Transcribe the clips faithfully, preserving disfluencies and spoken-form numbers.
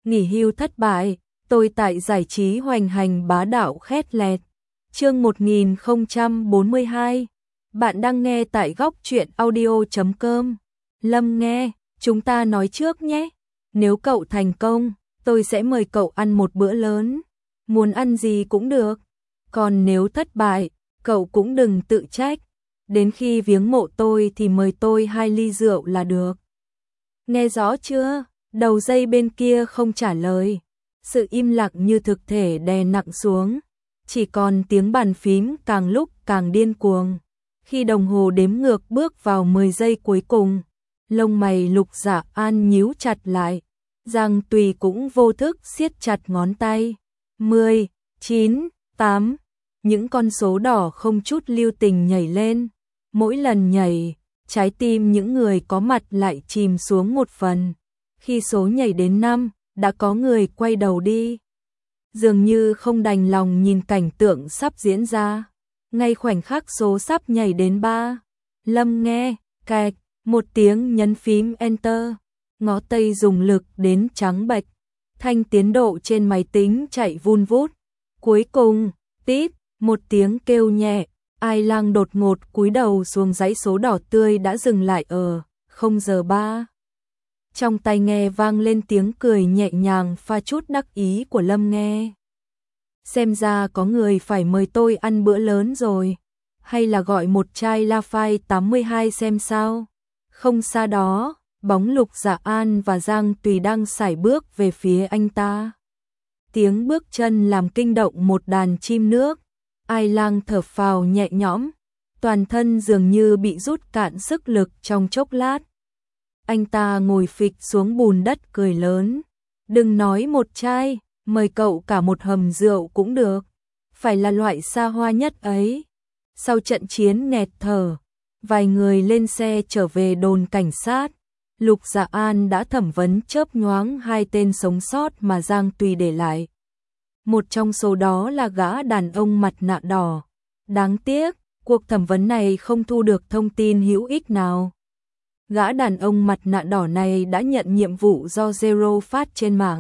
nghỉ hưu thất bại, tôi tại giải trí hoành hành bá đạo khét lẹt. Chương một nghìn không trăm bốn mươi hai. Bạn đang nghe tại góc truyện audio chấm com. Lâm nghe, chúng ta nói trước nhé. Nếu cậu thành công, tôi sẽ mời cậu ăn một bữa lớn. Muốn ăn gì cũng được. Còn nếu thất bại, cậu cũng đừng tự trách. Đến khi viếng mộ tôi thì mời tôi hai ly rượu là được. Nghe rõ chưa? Đầu dây bên kia không trả lời. Sự im lặng như thực thể đè nặng xuống. Chỉ còn tiếng bàn phím càng lúc càng điên cuồng. Khi đồng hồ đếm ngược bước vào mười giây cuối cùng, lông mày Lục Dạ An nhíu chặt lại. Giang Tùy cũng vô thức siết chặt ngón tay. mười, chín, tám. Những con số đỏ không chút lưu tình nhảy lên. Mỗi lần nhảy, trái tim những người có mặt lại chìm xuống một phần. Khi số nhảy đến năm, đã có người quay đầu đi. Dường như không đành lòng nhìn cảnh tượng sắp diễn ra. Ngay khoảnh khắc số sắp nhảy đến ba, Lâm nghe, cạch, một tiếng nhấn phím Enter. Ngón tay dùng lực đến trắng bệch. Thanh tiến độ trên máy tính chạy vun vút. Cuối cùng, tít, một tiếng kêu nhẹ. Ai Lang đột ngột cúi đầu xuống dãy số đỏ tươi đã dừng lại ở không giờ ba. Trong tai nghe vang lên tiếng cười nhẹ nhàng pha chút đắc ý của Lâm nghe. Xem ra có người phải mời tôi ăn bữa lớn rồi. Hay là gọi một chai Lafite tám mươi hai xem sao. Không xa đó, bóng Lục Dạ An và Giang Tùy đang sải bước về phía anh ta. Tiếng bước chân làm kinh động một đàn chim nước. Ai Lang thở phào nhẹ nhõm, toàn thân dường như bị rút cạn sức lực trong chốc lát. Anh ta ngồi phịch xuống bùn đất cười lớn. Đừng nói một chai, mời cậu cả một hầm rượu cũng được. Phải là loại xa hoa nhất ấy. Sau trận chiến nghẹt thở, vài người lên xe trở về đồn cảnh sát. Lục Dạ An đã thẩm vấn chớp nhoáng hai tên sống sót mà Giang Tùy để lại. Một trong số đó là gã đàn ông mặt nạ đỏ. Đáng tiếc, cuộc thẩm vấn này không thu được thông tin hữu ích nào. Gã đàn ông mặt nạ đỏ này đã nhận nhiệm vụ do Zero phát trên mạng.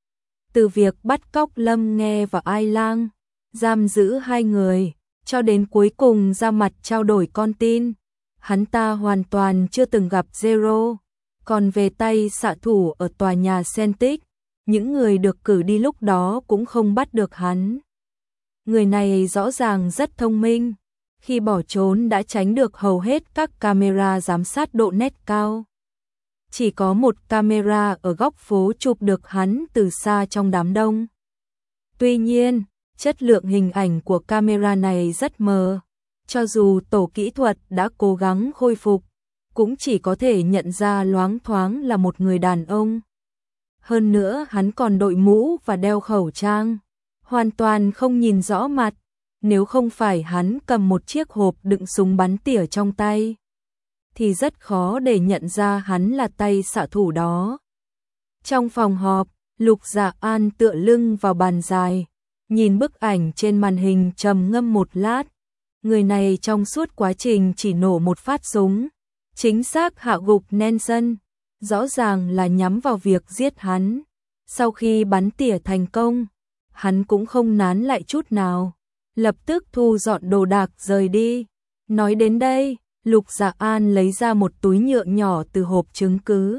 Từ việc bắt cóc Lâm nghe và Ai Lang, giam giữ hai người, cho đến cuối cùng ra mặt trao đổi con tin. Hắn ta hoàn toàn chưa từng gặp Zero. Còn về tay xạ thủ ở tòa nhà Celtic, những người được cử đi lúc đó cũng không bắt được hắn. Người này rõ ràng rất thông minh. Khi bỏ trốn đã tránh được hầu hết các camera giám sát độ nét cao. Chỉ có một camera ở góc phố chụp được hắn từ xa trong đám đông. Tuy nhiên, chất lượng hình ảnh của camera này rất mờ. Cho dù tổ kỹ thuật đã cố gắng khôi phục, cũng chỉ có thể nhận ra loáng thoáng là một người đàn ông. Hơn nữa hắn còn đội mũ và đeo khẩu trang, hoàn toàn không nhìn rõ mặt. Nếu không phải hắn cầm một chiếc hộp đựng súng bắn tỉa trong tay, thì rất khó để nhận ra hắn là tay xạ thủ đó. Trong phòng họp, Lục Dạ An tựa lưng vào bàn dài, nhìn bức ảnh trên màn hình trầm ngâm một lát. Người này trong suốt quá trình chỉ nổ một phát súng, chính xác hạ gục Nelson, rõ ràng là nhắm vào việc giết hắn. Sau khi bắn tỉa thành công, hắn cũng không nán lại chút nào, lập tức thu dọn đồ đạc rời đi. Nói đến đây, Lục Dạ An lấy ra một túi nhựa nhỏ từ hộp chứng cứ.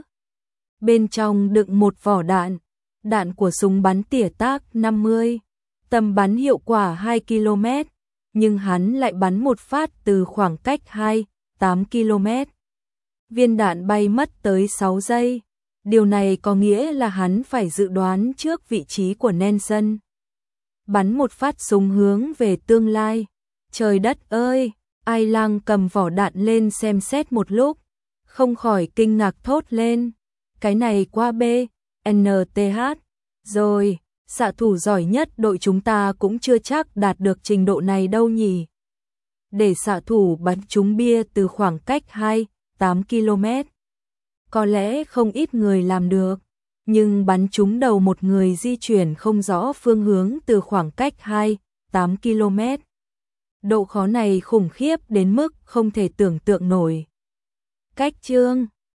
Bên trong đựng một vỏ đạn, đạn của súng bắn tỉa tác năm mươi, tầm bắn hiệu quả hai ki lô mét, nhưng hắn lại bắn một phát từ khoảng cách hai phẩy tám ki lô mét. Viên đạn bay mất tới sáu giây. Điều này có nghĩa là hắn phải dự đoán trước vị trí của Nelson. Bắn một phát súng hướng về tương lai. Trời đất ơi, Ai Lang cầm vỏ đạn lên xem xét một lúc, không khỏi kinh ngạc thốt lên. Cái này qua B, N T H. Rồi, xạ thủ giỏi nhất đội chúng ta cũng chưa chắc đạt được trình độ này đâu nhỉ. Để xạ thủ bắn trúng bia từ khoảng cách hai phẩy tám ki lô mét. Có lẽ không ít người làm được, nhưng bắn trúng đầu một người di chuyển không rõ phương hướng từ khoảng cách hai phẩy tám ki lô mét. Độ khó này khủng khiếp đến mức không thể tưởng tượng nổi. Cách chương